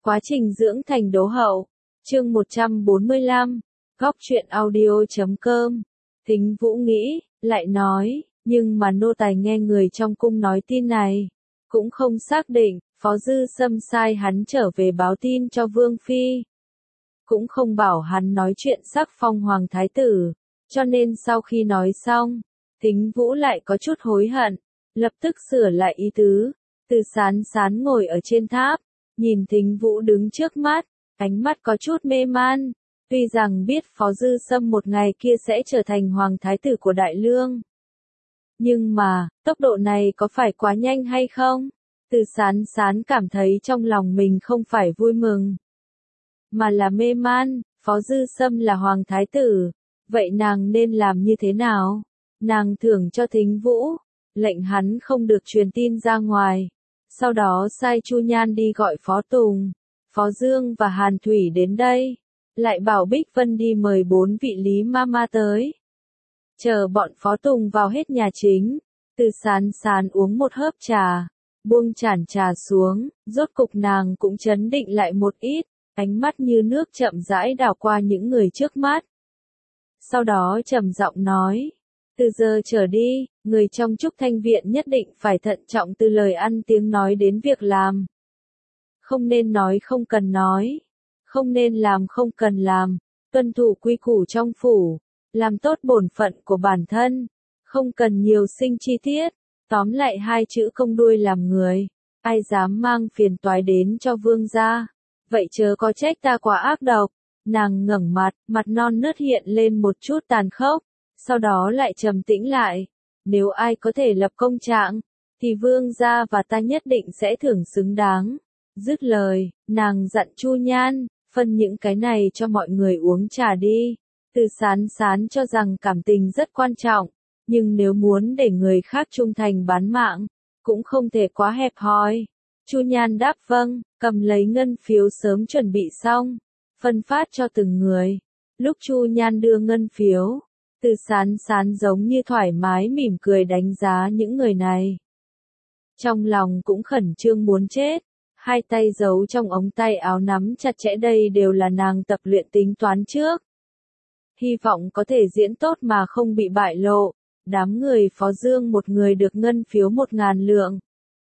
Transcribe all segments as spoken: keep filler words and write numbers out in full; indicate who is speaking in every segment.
Speaker 1: Quá trình dưỡng thành đố hậu. Chương một trăm bốn mươi lăm. Góc truyện audio chấm com. Thính Vũ nghĩ, lại nói, nhưng mà nô tài nghe người trong cung nói tin này. Cũng không xác định, Phó Dư Sâm sai hắn trở về báo tin cho Vương Phi. Cũng không bảo hắn nói chuyện sắc phong Hoàng Thái Tử. Cho nên sau khi nói xong, Thính Vũ lại có chút hối hận. Lập tức sửa lại ý tứ. Từ Sán Sán ngồi ở trên tháp. Nhìn Thính Vũ đứng trước mắt, ánh mắt có chút mê man, tuy rằng biết Phó Dư Sâm một ngày kia sẽ trở thành Hoàng Thái Tử của Đại Lương. Nhưng mà, tốc độ này có phải quá nhanh hay không? Từ Sán Sán cảm thấy trong lòng mình không phải vui mừng, mà là mê man. Phó Dư Sâm là Hoàng Thái Tử, vậy nàng nên làm như thế nào? Nàng thưởng cho Thính Vũ, lệnh hắn không được truyền tin ra ngoài. Sau đó sai Chu Nhan đi gọi Phó Tùng, Phó Dương và Hàn Thủy đến đây. Lại bảo Bích Vân đi mời bốn vị Lý Mama tới. Chờ bọn Phó Tùng vào hết nhà chính. Từ Sán Sán uống một hớp trà, buông chản trà xuống, rốt cục nàng cũng chấn định lại một ít, ánh mắt như nước chậm rãi đảo qua những người trước mắt. Sau đó trầm giọng nói. Từ giờ trở đi, người trong Trúc Thanh Viện nhất định phải thận trọng từ lời ăn tiếng nói đến việc làm. Không nên nói không cần nói. Không nên làm không cần làm. Tuân thủ quy củ trong phủ. Làm tốt bổn phận của bản thân. Không cần nhiều sinh chi tiết. Tóm lại hai chữ công đuôi làm người. Ai dám mang phiền toái đến cho vương gia. Vậy chớ có trách ta quá ác độc. Nàng ngẩng mặt, mặt non nớt hiện lên một chút tàn khốc. Sau đó lại trầm tĩnh lại. Nếu ai có thể lập công trạng, thì vương gia và ta nhất định sẽ thưởng xứng đáng. Dứt lời, nàng dặn Chu Nhan, phân những cái này cho mọi người uống trà đi. Từ Sán Sán cho rằng cảm tình rất quan trọng, nhưng nếu muốn để người khác trung thành bán mạng, cũng không thể quá hẹp hòi. Chu Nhan đáp vâng, cầm lấy ngân phiếu sớm chuẩn bị xong, phân phát cho từng người. Lúc Chu Nhan đưa ngân phiếu, Từ Sán Sán giống như thoải mái mỉm cười đánh giá những người này. Trong lòng cũng khẩn trương muốn chết, hai tay giấu trong ống tay áo nắm chặt chẽ, đây đều là nàng tập luyện tính toán trước. Hy vọng có thể diễn tốt mà không bị bại lộ. Đám người Phó Dương một người được ngân phiếu một ngàn lượng.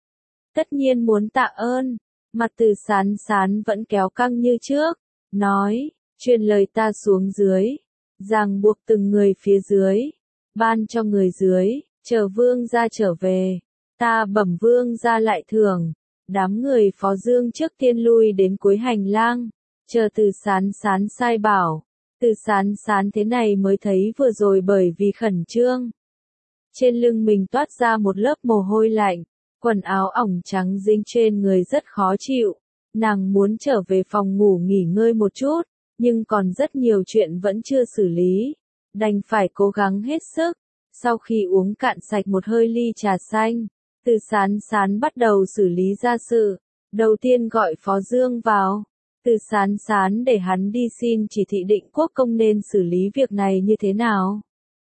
Speaker 1: Tất nhiên muốn tạ ơn, mặt Từ Sán Sán vẫn kéo căng như trước, nói, truyền lời ta xuống dưới. Ràng buộc từng người phía dưới, ban cho người dưới, chờ vương gia trở về, ta bẩm vương gia lại thưởng. Đám người Phó Dương trước tiên lui đến cuối hành lang, chờ Từ Sán Sán sai bảo. Từ Sán Sán thế này mới thấy vừa rồi bởi vì khẩn trương. Trên lưng mình toát ra một lớp mồ hôi lạnh, quần áo ỏng trắng dính trên người rất khó chịu. Nàng muốn trở về phòng ngủ nghỉ ngơi một chút. Nhưng còn rất nhiều chuyện vẫn chưa xử lý, đành phải cố gắng hết sức. Sau khi uống cạn sạch một hơi ly trà xanh, Từ Sán Sán bắt đầu xử lý gia sự. Đầu tiên gọi Phó Dương vào. Từ Sán Sán để hắn đi xin chỉ thị Định Quốc công nên xử lý việc này như thế nào.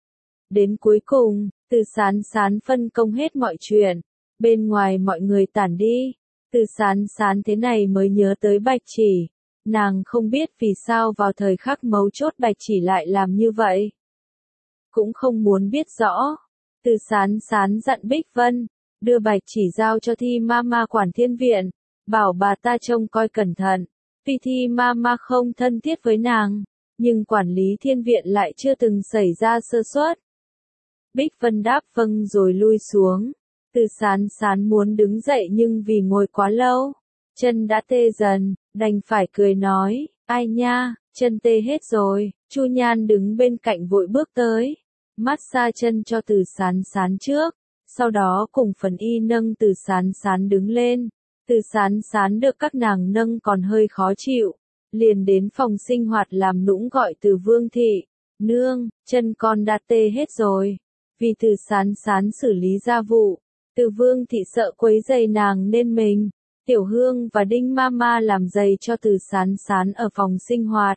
Speaker 1: Đến cuối cùng, Từ Sán Sán phân công hết mọi chuyện. Bên ngoài mọi người tản đi. Từ Sán Sán thế này mới nhớ tới Bạch Chỉ. Nàng không biết vì sao vào thời khắc mấu chốt Bạch Chỉ lại làm như vậy. Cũng không muốn biết rõ. Từ Sán Sán dặn Bích Vân, đưa Bạch Chỉ giao cho Thi Mama quản thiên viện, bảo bà ta trông coi cẩn thận. Vì Thi Mama không thân thiết với nàng, nhưng quản lý thiên viện lại chưa từng xảy ra sơ suất. Bích Vân đáp vâng rồi lui xuống. Từ Sán Sán muốn đứng dậy nhưng vì ngồi quá lâu, chân đã tê dần, đành phải cười nói, ai nha, chân tê hết rồi. Chu Nhan đứng bên cạnh vội bước tới, massage chân cho Từ Sán Sán trước, sau đó cùng Phần Y nâng Từ Sán Sán đứng lên. Từ Sán Sán được các nàng nâng còn hơi khó chịu, liền đến phòng sinh hoạt làm nũng gọi Từ Vương Thị, nương, chân con đã tê hết rồi. Vì Từ Sán Sán xử lý gia vụ, Từ Vương Thị sợ quấy rầy nàng nên mình, Tiểu Hương và Đinh Mama làm giày cho Từ Sán Sán ở phòng sinh hoạt.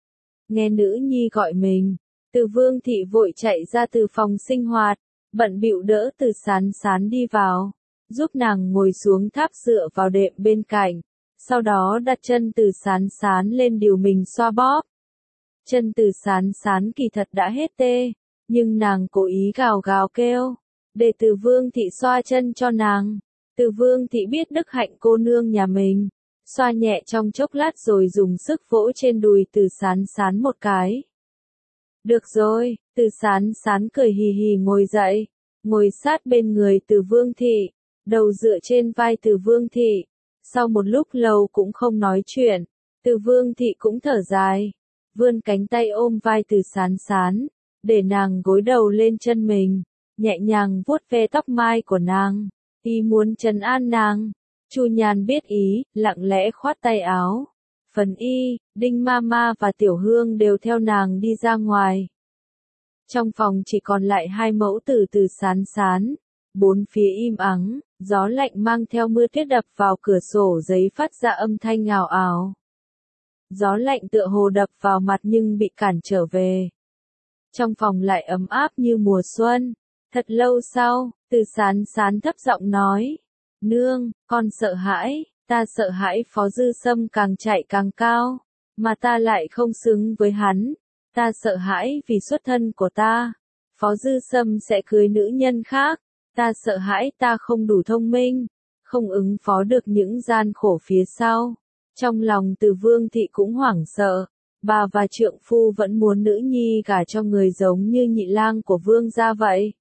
Speaker 1: Nghe nữ nhi gọi mình, Từ Vương Thị vội chạy ra từ phòng sinh hoạt, bận bịu đỡ Từ Sán Sán đi vào, giúp nàng ngồi xuống tháp dựa vào đệm bên cạnh. Sau đó đặt chân Từ Sán Sán lên điều mình xoa bóp. Chân Từ Sán Sán kỳ thật đã hết tê, nhưng nàng cố ý gào gào kêu, để Từ Vương Thị xoa chân cho nàng. Từ Vương Thị biết đức hạnh cô nương nhà mình, xoa nhẹ trong chốc lát rồi dùng sức vỗ trên đùi Từ Sán Sán một cái. Được rồi, Từ Sán Sán cười hì hì ngồi dậy, ngồi sát bên người Từ Vương Thị, đầu dựa trên vai Từ Vương Thị. Sau một lúc lâu cũng không nói chuyện, Từ Vương Thị cũng thở dài, vươn cánh tay ôm vai Từ Sán Sán, để nàng gối đầu lên chân mình, nhẹ nhàng vuốt ve tóc mai của nàng, ý muốn trấn an nàng. Chu Nhan biết ý, lặng lẽ khoát tay áo. Phần Y, Đinh Mama và Tiểu Hương đều theo nàng đi ra ngoài. Trong phòng chỉ còn lại hai mẫu tử Từ Sán Sán. Bốn phía im ắng, gió lạnh mang theo mưa tuyết đập vào cửa sổ giấy phát ra âm thanh ào ào. Gió lạnh tựa hồ đập vào mặt nhưng bị cản trở về. Trong phòng lại ấm áp như mùa xuân. Thật lâu sau, Từ Sán Sán thấp giọng nói, nương, con sợ hãi, ta sợ hãi Phó Dư Sâm càng chạy càng cao, mà ta lại không xứng với hắn. Ta sợ hãi vì xuất thân của ta, Phó Dư Sâm sẽ cưới nữ nhân khác. Ta sợ hãi ta không đủ thông minh, không ứng phó được những gian khổ phía sau. Trong lòng Từ Vương Thị cũng hoảng sợ, bà và trượng phu vẫn muốn nữ nhi gả cho người giống như nhị lang của Vương gia vậy.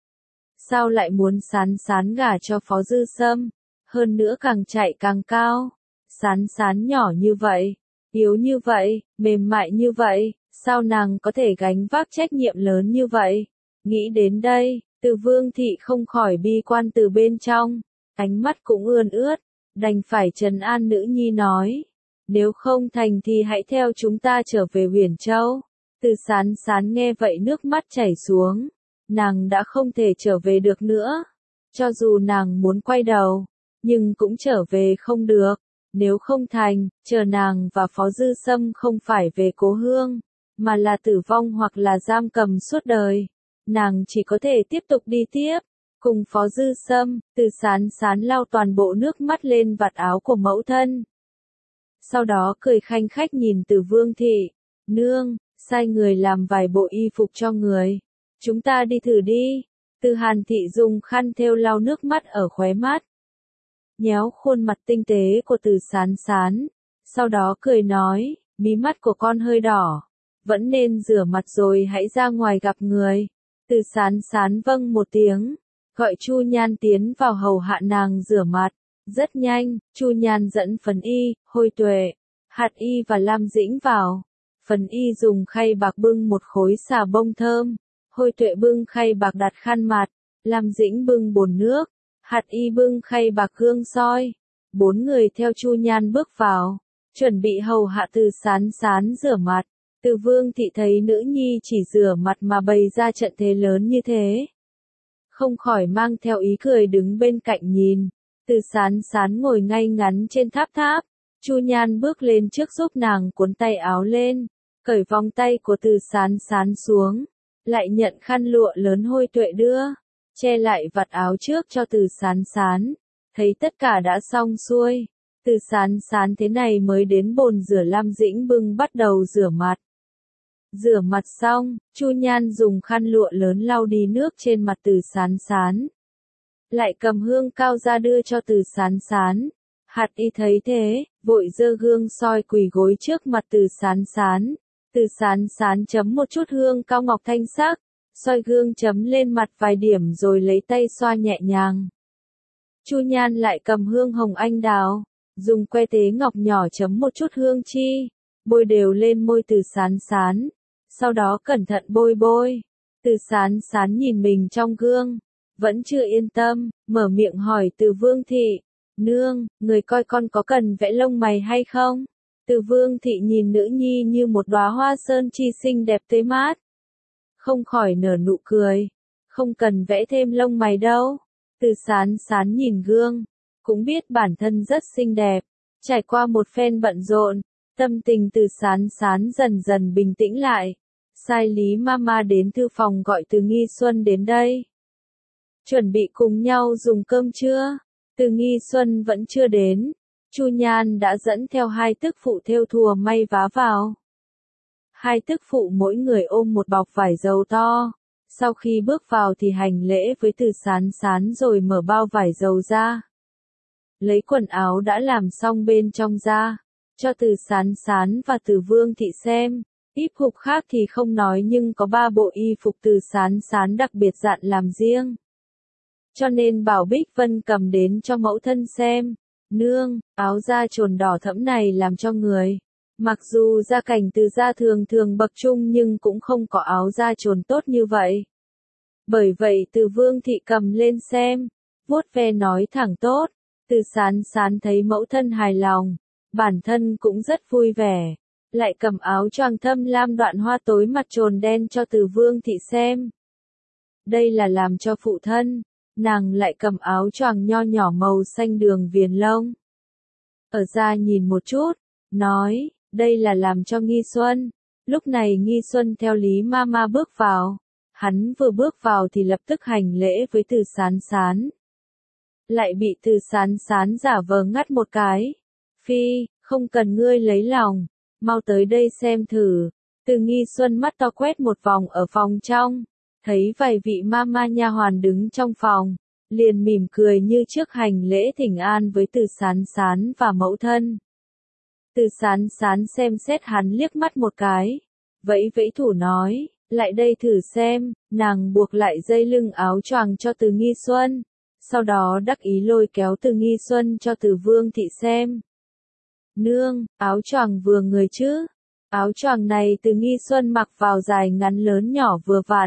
Speaker 1: Sao lại muốn Sán Sán gả cho Phó Dư Sâm, hơn nữa càng chạy càng cao. Sán Sán nhỏ như vậy, yếu như vậy, mềm mại như vậy, sao nàng có thể gánh vác trách nhiệm lớn như vậy? Nghĩ đến đây, Từ Vương Thị không khỏi bi quan từ bên trong, ánh mắt cũng ươn ướt, đành phải trấn an nữ nhi nói, nếu không thành thì hãy theo chúng ta trở về Huyền Châu. Từ Sán Sán nghe vậy nước mắt chảy xuống, nàng đã không thể trở về được nữa, cho dù nàng muốn quay đầu, nhưng cũng trở về không được, nếu không thành, chờ nàng và Phó Dư Sâm không phải về cố hương, mà là tử vong hoặc là giam cầm suốt đời. Nàng chỉ có thể tiếp tục đi tiếp, cùng Phó Dư Sâm. Từ Sán Sán lau toàn bộ nước mắt lên vạt áo của mẫu thân. Sau đó cười khanh khách nhìn Từ Vương Thị, nương, sai người làm vài bộ y phục cho người. Chúng ta đi thử đi. Từ Hàn Thị dùng khăn thêu lau nước mắt ở khóe mắt. Nhéo khuôn mặt tinh tế của Từ Sán Sán. Sau đó cười nói, mí mắt của con hơi đỏ. Vẫn nên rửa mặt rồi hãy ra ngoài gặp người. Từ Sán Sán vâng một tiếng, gọi Chu Nhan tiến vào hầu hạ nàng rửa mặt. Rất nhanh, Chu Nhan dẫn Phần Y, Hôi Tuệ, Hạt Y và Lam Dĩnh vào. Phần Y dùng khay bạc bưng một khối xà bông thơm, Hôi Tuệ bưng khay bạc đặt khăn mặt, Lam Dĩnh bưng bồn nước, Hạt Y bưng khay bạc gương soi. Bốn người theo Chu Nhan bước vào, chuẩn bị hầu hạ Từ Sán Sán rửa mặt. Từ Vương Thị thấy nữ nhi chỉ rửa mặt mà bày ra trận thế lớn như thế, không khỏi mang theo ý cười đứng bên cạnh nhìn. Từ Sán Sán ngồi ngay ngắn trên tháp tháp, Chu Nhan bước lên trước giúp nàng cuốn tay áo lên, cởi vòng tay của Từ Sán Sán xuống, lại nhận khăn lụa lớn Hôi Tuệ đưa, che lại vạt áo trước cho Từ Sán Sán. Thấy tất cả đã xong xuôi, Từ Sán Sán thế này mới đến bồn rửa Lam Dĩnh bưng bắt đầu rửa mặt. Rửa mặt xong, Chu Nhan dùng khăn lụa lớn lau đi nước trên mặt Từ Sán Sán. Lại cầm hương cao ra đưa cho Từ Sán Sán. Hạt Y thấy thế, vội giơ gương soi quỳ gối trước mặt Từ Sán Sán. Từ Sán Sán chấm một chút hương cao ngọc thanh sắc, soi gương chấm lên mặt vài điểm rồi lấy tay xoa nhẹ nhàng. Chu Nhan lại cầm hương hồng anh đào, dùng que tế ngọc nhỏ chấm một chút hương chi, bôi đều lên môi Từ Sán Sán. Sau đó cẩn thận bôi bôi. Từ Sán Sán nhìn mình trong gương, vẫn chưa yên tâm, mở miệng hỏi Từ Vương Thị, nương, người coi con có cần vẽ lông mày hay không? Từ Vương Thị nhìn nữ nhi như một đóa hoa sơn chi xinh đẹp tươi mát, không khỏi nở nụ cười, không cần vẽ thêm lông mày đâu. Từ Sán Sán nhìn gương, cũng biết bản thân rất xinh đẹp, trải qua một phen bận rộn, tâm tình Từ Sán Sán dần dần bình tĩnh lại. Sai Lý Mama đến thư phòng gọi Từ Nghi Xuân đến đây. Chuẩn bị cùng nhau dùng cơm trưa. Từ Nghi Xuân vẫn chưa đến. Chu Nhan đã dẫn theo hai tức phụ thêu thùa may vá vào. Hai tức phụ mỗi người ôm một bọc vải dầu to. Sau khi bước vào thì hành lễ với Từ Sán Sán rồi mở bao vải dầu ra. Lấy quần áo đã làm xong bên trong ra, cho Từ Sán Sán và Từ Vương Thị xem. Ít phục khác thì không nói nhưng có ba bộ y phục Từ Sán Sán đặc biệt dặn làm riêng. Cho nên bảo Bích Vân cầm đến cho mẫu thân xem. Nương, áo da trồn đỏ thẫm này làm cho người. Mặc dù gia cảnh Từ gia thường thường bậc trung nhưng cũng không có áo da trồn tốt như vậy. Bởi vậy Từ Vương Thị cầm lên xem, vuốt ve nói thẳng tốt. Từ Sán Sán thấy mẫu thân hài lòng, bản thân cũng rất vui vẻ, lại cầm áo choàng thâm lam đoạn hoa tối mặt trồn đen cho Từ Vương Thị xem. Đây là làm cho phụ thân, nàng lại cầm áo choàng nho nhỏ màu xanh đường viền lông. Ở ra nhìn một chút, nói, đây là làm cho Nghi Xuân. Lúc này Nghi Xuân theo Lý Mama bước vào, hắn vừa bước vào thì lập tức hành lễ với Từ Sán Sán. Lại bị Từ Sán Sán giả vờ ngắt một cái. Phi, không cần ngươi lấy lòng, mau tới đây xem thử. Từ Nghi Xuân mắt to quét một vòng ở phòng trong, thấy vài vị mama nha hoàn đứng trong phòng, liền mỉm cười như trước hành lễ thỉnh an với Từ Sán Sán và mẫu thân. Từ Sán Sán xem xét hắn liếc mắt một cái, vẫy vẫy thủ nói, lại đây thử xem. Nàng buộc lại dây lưng áo choàng cho Từ Nghi Xuân, sau đó đắc ý lôi kéo Từ Nghi Xuân cho Từ Vương Thị xem. Nương, áo choàng vừa người chứ? Áo choàng này Từ Nghi Xuân mặc vào dài ngắn lớn nhỏ vừa vặn.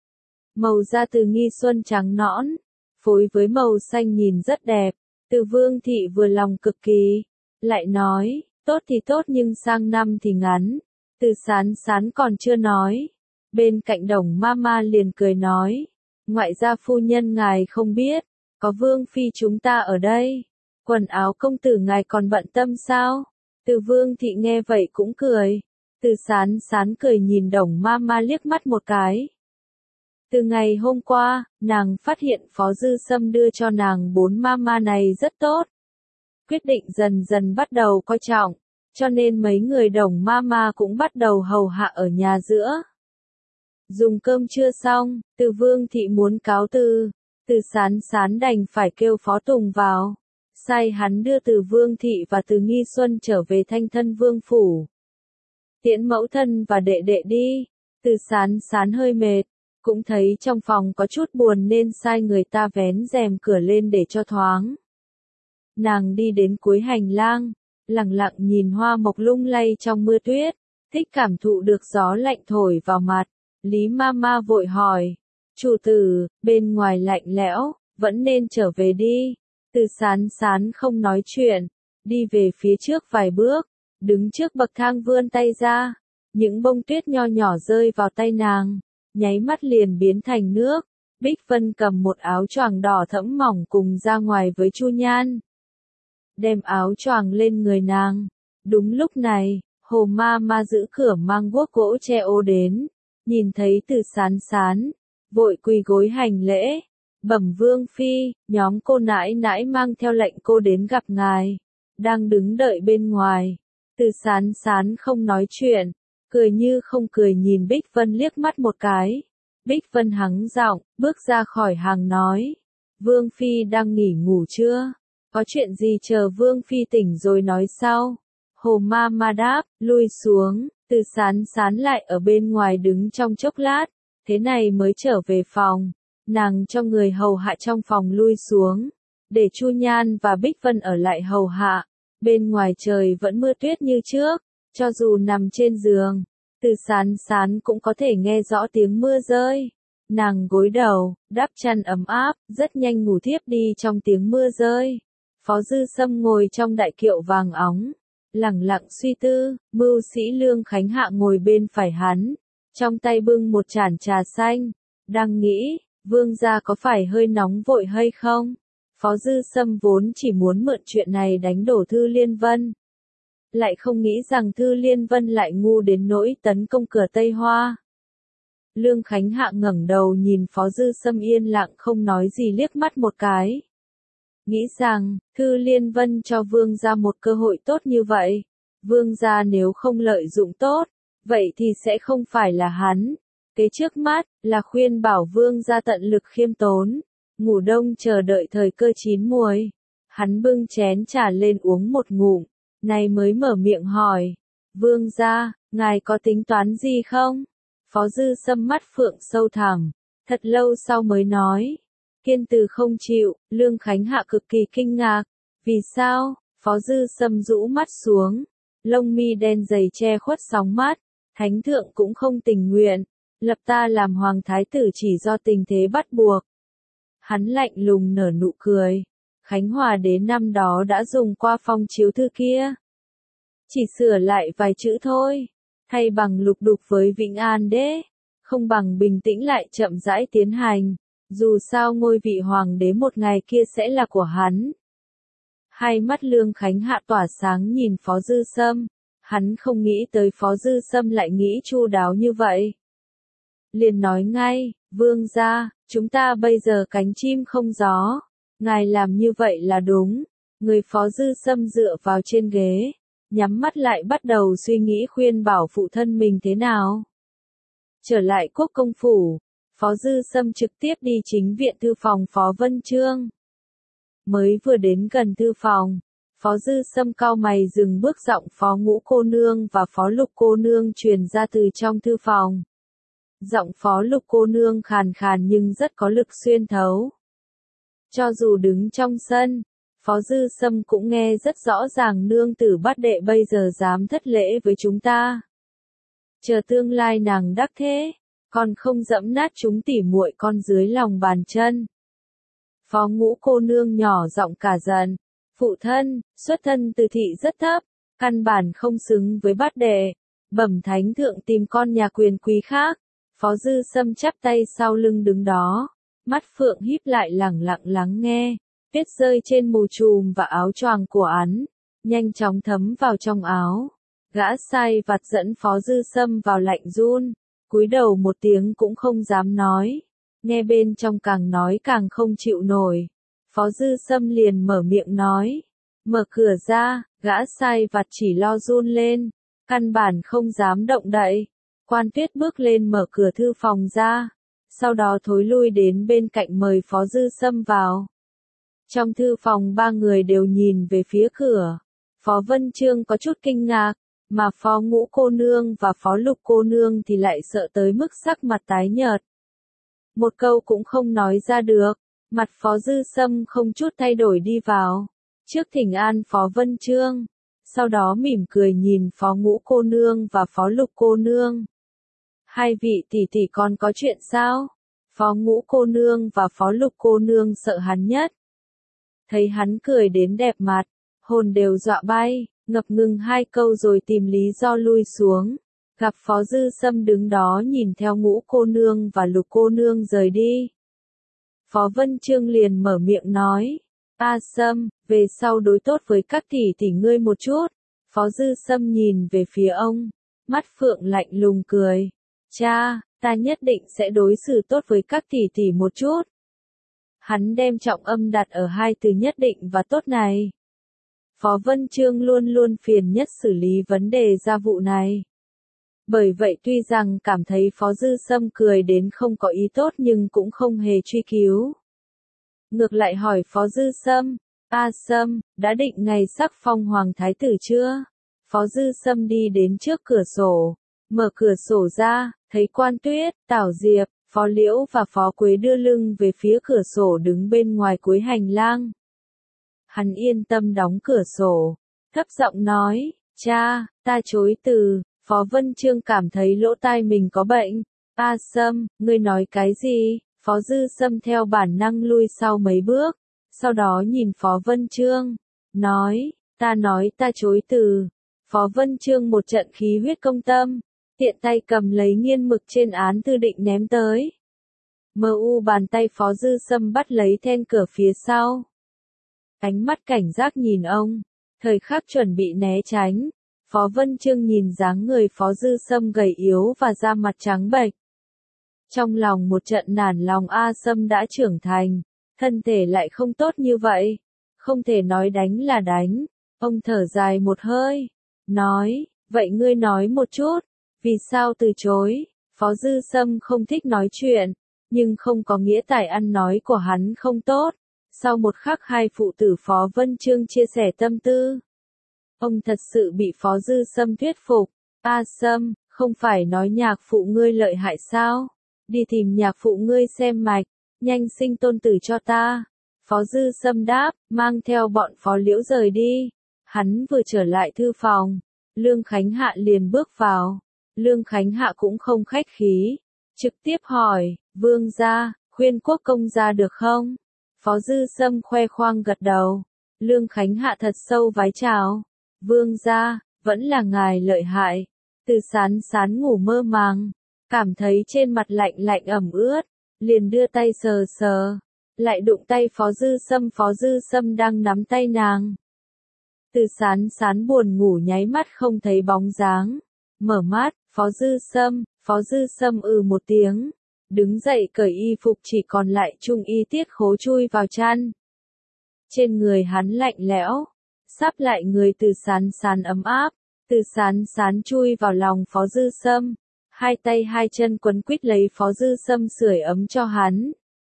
Speaker 1: Màu da Từ Nghi Xuân trắng nõn, phối với màu xanh nhìn rất đẹp. Từ Vương Thị vừa lòng cực kỳ, lại nói, tốt thì tốt nhưng sang năm thì ngắn. Từ Sán Sán còn chưa nói, bên cạnh Đồng Mama liền cười nói, ngoại gia phu nhân ngài không biết, có Vương Phi chúng ta ở đây, quần áo công tử ngài còn bận tâm sao? Từ Vương Thị nghe vậy cũng cười. Từ Sán Sán cười nhìn Đồng Mama liếc mắt một cái. Từ ngày hôm qua, nàng phát hiện Phó Dư Sâm đưa cho nàng bốn mama này rất tốt. Quyết định dần dần bắt đầu coi trọng, cho nên mấy người Đồng Mama cũng bắt đầu hầu hạ ở nhà giữa. Dùng cơm trưa xong, Từ Vương Thị muốn cáo từ, Từ Sán Sán đành phải kêu Phó Tùng vào, sai hắn đưa Từ Vương Thị và Từ Nghi Xuân trở về Thanh Thân Vương phủ. Tiễn mẫu thân và đệ đệ đi. Từ Sán Sán hơi mệt, cũng thấy trong phòng có chút buồn nên sai người ta vén rèm cửa lên để cho thoáng. Nàng đi đến cuối hành lang, lặng lặng nhìn hoa mộc lung lay trong mưa tuyết, thích cảm thụ được gió lạnh thổi vào mặt. Lý Mama vội hỏi, chủ tử, bên ngoài lạnh lẽo, vẫn nên trở về đi. Từ Sán Sán không nói chuyện, đi về phía trước vài bước, đứng trước bậc thang vươn tay ra, những bông tuyết nho nhỏ rơi vào tay nàng, nháy mắt liền biến thành nước. Bích Vân cầm một áo choàng đỏ thẫm mỏng cùng ra ngoài với Chu Nhan, đem áo choàng lên người nàng. Đúng lúc này, Hồ Ma Ma giữ cửa mang guốc gỗ tre ô đến, nhìn thấy Từ Sán Sán, vội quỳ gối hành lễ, bẩm Vương Phi, nhóm cô nãi nãi mang theo lệnh cô đến gặp ngài, đang đứng đợi bên ngoài. Từ Sán Sán không nói chuyện, cười như không cười nhìn Bích Vân liếc mắt một cái. Bích Vân hắng giọng, bước ra khỏi hàng nói, Vương Phi đang nghỉ ngủ chưa? Có chuyện gì chờ Vương Phi tỉnh rồi nói sau. Hồ Ma Ma đáp, lui xuống. Từ Sán Sán lại ở bên ngoài đứng trong chốc lát, thế này mới trở về phòng. Nàng cho người hầu hạ trong phòng lui xuống, để Chu Nhan và Bích Vân ở lại hầu hạ. Bên ngoài trời vẫn mưa tuyết như trước, cho dù nằm trên giường, Từ Sán Sán cũng có thể nghe rõ tiếng mưa rơi. Nàng gối đầu, đắp chăn ấm áp, rất nhanh ngủ thiếp đi trong tiếng mưa rơi. Phó Dư Sâm ngồi trong đại kiệu vàng óng, lẳng lặng suy tư. Mưu sĩ Lương Khánh Hạ ngồi bên phải hắn, trong tay bưng một chản trà xanh, đang nghĩ, vương gia có phải hơi nóng vội hay không? Phó Dư Sâm vốn chỉ muốn mượn chuyện này đánh đổ Thư Liên Vân, lại không nghĩ rằng Thư Liên Vân lại ngu đến nỗi tấn công cửa Tây Hoa. Lương Khánh Hạ ngẩng đầu nhìn Phó Dư Sâm yên lặng không nói gì liếc mắt một cái. nghĩ rằng, Thư Liên Vân cho vương gia một cơ hội tốt như vậy. Vương gia nếu không lợi dụng tốt, vậy thì sẽ không phải là hắn. Kế trước mắt, là khuyên bảo vương gia tận lực khiêm tốn, ngủ đông chờ đợi thời cơ chín muồi. Hắn bưng chén trà lên uống một ngụm, này mới mở miệng hỏi. Vương gia, ngài có tính toán gì không? Phó Dư Sâm mắt phượng sâu thẳm, thật lâu sau mới nói. Kiên Từ không chịu, Lương Khánh Hạ cực kỳ kinh ngạc. Vì sao? Phó Dư Sâm rũ mắt xuống, lông mi đen dày che khuất sóng mắt. Thánh thượng cũng không tình nguyện, lập ta làm hoàng thái tử chỉ do tình thế bắt buộc. Hắn lạnh lùng nở nụ cười. Khánh Hòa đế năm đó đã dùng qua phong chiếu thư kia. Chỉ sửa lại vài chữ thôi. Thay bằng lục đục với Vĩnh An đế. Không bằng bình tĩnh lại chậm rãi tiến hành. Dù sao ngôi vị hoàng đế một ngày kia sẽ là của hắn. Hai mắt Lương Khánh Hạ tỏa sáng nhìn Phó Dư Sâm. Hắn không nghĩ tới Phó Dư Sâm lại nghĩ chu đáo như vậy. Liền nói ngay, vương gia, chúng ta bây giờ cánh chim không gió. Ngài làm như vậy là đúng. Người Phó Dư Sâm dựa vào trên ghế, nhắm mắt lại bắt đầu suy nghĩ khuyên bảo phụ thân mình thế nào. Trở lại quốc công phủ, Phó Dư Sâm trực tiếp đi chính viện thư phòng Phó Vân Chương. Mới vừa đến gần thư phòng, Phó Dư Sâm cau mày dừng bước, giọng Phó Ngũ cô nương và Phó Lục cô nương truyền ra từ trong thư phòng. Giọng Phó Lục cô nương khàn khàn nhưng rất có lực xuyên thấu. Cho dù đứng trong sân, Phó Dư Sâm cũng nghe rất rõ ràng, nương tử Bát đệ bây giờ dám thất lễ với chúng ta. Chờ tương lai nàng đắc thế, còn không dẫm nát chúng tỉ muội con dưới lòng bàn chân. Phó Ngũ cô nương nhỏ giọng cả giận, phụ thân, xuất thân từ thị rất thấp, căn bản không xứng với Bát đệ, bẩm thánh thượng tìm con nhà quyền quý khác. Phó Dư Sâm chắp tay sau lưng đứng đó, mắt phượng híp lại lẳng lặng lắng nghe, tuyết rơi trên mù trùm và áo choàng của hắn, nhanh chóng thấm vào trong áo. Gã sai vặt dẫn Phó Dư Sâm vào lạnh run, cúi đầu một tiếng cũng không dám nói, nghe bên trong càng nói càng không chịu nổi. Phó Dư Sâm liền mở miệng nói, mở cửa ra, gã sai vặt chỉ lo run lên, căn bản không dám động đậy. Quan Tuyết bước lên mở cửa thư phòng ra, sau đó thối lui đến bên cạnh mời Phó Dư Sâm vào. Trong thư phòng ba người đều nhìn về phía cửa. Phó Vân Chương có chút kinh ngạc, mà Phó Ngũ cô nương và Phó Lục cô nương thì lại sợ tới mức sắc mặt tái nhợt. Một câu cũng không nói ra được, mặt Phó Dư Sâm không chút thay đổi đi vào. Trước thỉnh an Phó Vân Chương, sau đó mỉm cười nhìn Phó Ngũ cô nương và Phó Lục cô nương. Hai vị tỷ tỷ còn có chuyện sao? Phó Ngũ cô nương và Phó Lục cô nương sợ hắn nhất. Thấy hắn cười đến đẹp mặt, hồn đều dọa bay, ngập ngừng hai câu rồi tìm lý do lui xuống. Gặp Phó Dư Sâm đứng đó nhìn theo Ngũ cô nương và Lục cô nương rời đi. Phó Vân Chương liền mở miệng nói, A Sâm, về sau đối tốt với các tỷ tỷ ngươi một chút. Phó Dư Sâm nhìn về phía ông, mắt phượng lạnh lùng cười. Cha, ta nhất định sẽ đối xử tốt với các tỷ tỷ một chút. Hắn đem trọng âm đặt ở hai từ nhất định và tốt này. Phó Vân Chương luôn luôn phiền nhất xử lý vấn đề gia vụ này. Bởi vậy tuy rằng cảm thấy Phó Dư Sâm cười đến không có ý tốt nhưng cũng không hề truy cứu. Ngược lại hỏi Phó Dư Sâm, A Sâm, đã định ngày sắc phong hoàng thái tử chưa? Phó Dư Sâm đi đến trước cửa sổ, mở cửa sổ ra, thấy Quan Tuyết, Tảo Diệp, Phó Liễu và Phó Quế đưa lưng về phía cửa sổ đứng bên ngoài cuối hành lang. Hắn yên tâm đóng cửa sổ, thấp giọng nói, cha, ta chối từ. Phó Vân Chương cảm thấy lỗ tai mình có bệnh. A Sâm, ngươi nói cái gì? Phó Dư Sâm theo bản năng lui sau mấy bước, sau đó nhìn Phó Vân Chương, nói, ta nói ta chối từ. Phó Vân Chương một trận khí huyết công tâm, tiện tay cầm lấy nghiên mực trên án thư định ném tới. Mờ u bàn tay Phó Dư Sâm bắt lấy then cửa phía sau. Ánh mắt cảnh giác nhìn ông, thời khắc chuẩn bị né tránh. Phó Vân Chương nhìn dáng người Phó Dư Sâm gầy yếu và da mặt trắng bệch. Trong lòng một trận nản lòng, A Sâm đã trưởng thành, thân thể lại không tốt như vậy, không thể nói đánh là đánh. Ông thở dài một hơi, nói, vậy ngươi nói một chút, vì sao từ chối? Phó Dư Sâm không thích nói chuyện, nhưng không có nghĩa tài ăn nói của hắn không tốt. Sau một khắc hai phụ tử Phó Vân Chương chia sẻ tâm tư. Ông thật sự bị Phó Dư Sâm thuyết phục. A Sâm, không phải nói nhạc phụ ngươi lợi hại sao? Đi tìm nhạc phụ ngươi xem mạch, nhanh sinh tôn tử cho ta. Phó Dư Sâm đáp, mang theo bọn Phó Liễu rời đi. Hắn vừa trở lại thư phòng, Lương Khánh Hạ liền bước vào. Lương Khánh Hạ cũng không khách khí, trực tiếp hỏi, vương gia, khuyên quốc công gia được không? Phó Dư Sâm khoe khoang gật đầu. Lương Khánh Hạ thật sâu vái chào. Vương gia, vẫn là ngài lợi hại. Từ Sán Sán ngủ mơ màng, cảm thấy trên mặt lạnh lạnh ẩm ướt, liền đưa tay sờ sờ, lại đụng tay Phó Dư Sâm. Phó Dư Sâm đang nắm tay nàng. Từ Sán Sán buồn ngủ nháy mắt không thấy bóng dáng. Mở mắt, Phó Dư Sâm, Phó Dư Sâm ừ một tiếng, đứng dậy cởi y phục chỉ còn lại trung y tiết khố chui vào chăn. Trên người hắn lạnh lẽo, sắp lại người Từ Sán Sán ấm áp. Từ Sán Sán chui vào lòng Phó Dư Sâm, hai tay hai chân quấn quýt lấy Phó Dư Sâm sưởi ấm cho hắn.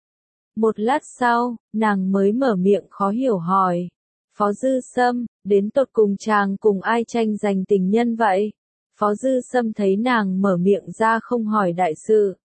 Speaker 1: Một lát sau, nàng mới mở miệng khó hiểu hỏi, Phó Dư Sâm, đến tột cùng chàng cùng ai tranh giành tình nhân vậy? Phó Dư Sâm thấy nàng mở miệng ra không hỏi đại sự,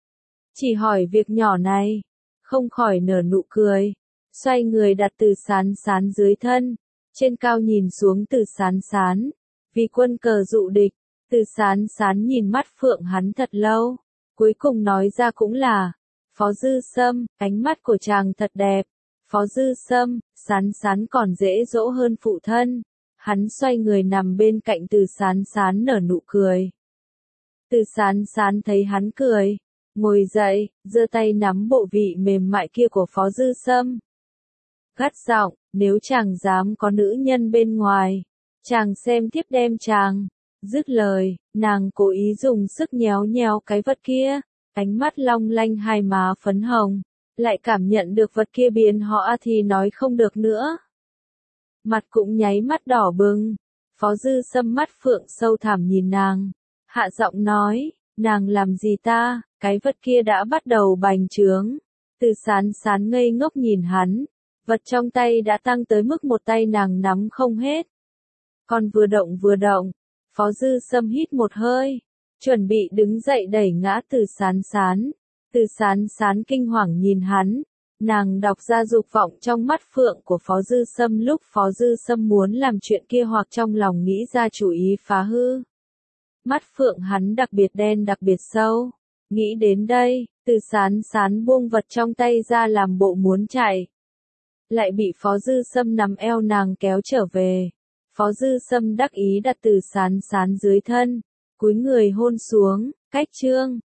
Speaker 1: chỉ hỏi việc nhỏ này, không khỏi nở nụ cười, xoay người đặt Từ Sán Sán dưới thân, trên cao nhìn xuống Từ Sán Sán, vì quân cờ dụ địch. Từ Sán Sán nhìn mắt Phượng hắn thật lâu, cuối cùng nói ra cũng là, Phó Dư Sâm, ánh mắt của chàng thật đẹp. Phó Dư Sâm, Sán Sán còn dễ dỗ hơn phụ thân. Hắn xoay người nằm bên cạnh Từ Sán Sán nở nụ cười. Từ Sán Sán thấy hắn cười, ngồi dậy, giơ tay nắm bộ vị mềm mại kia của Phó Dư Sâm. Gắt giọng, nếu chàng dám có nữ nhân bên ngoài, chàng xem tiếp đem chàng. Dứt lời, nàng cố ý dùng sức nhéo nhéo cái vật kia, ánh mắt long lanh hai má phấn hồng, lại cảm nhận được vật kia biến hóa thì nói không được nữa. Mặt cũng nháy mắt đỏ bừng. Phó Dư Sâm mắt phượng sâu thẳm nhìn nàng, hạ giọng nói, nàng làm gì ta? Cái vật kia đã bắt đầu bành trướng. Từ Sán Sán ngây ngốc nhìn hắn, vật trong tay đã tăng tới mức một tay nàng nắm không hết. Còn vừa động vừa động, Phó Dư Sâm hít một hơi, chuẩn bị đứng dậy đẩy ngã Từ Sán Sán. Từ Sán Sán kinh hoàng nhìn hắn, nàng đọc ra dục vọng trong mắt phượng của Phó Dư Sâm lúc Phó Dư Sâm muốn làm chuyện kia hoặc trong lòng nghĩ ra chủ ý phá hư. Mắt phượng hắn đặc biệt đen đặc biệt sâu. Nghĩ đến đây, Từ Sán Sán buông vật trong tay ra làm bộ muốn chạy, lại bị Phó Dư Sâm nắm eo nàng kéo trở về. Phó Dư Sâm đắc ý đặt Từ Sán Sán dưới thân, cúi người hôn xuống, cách chương.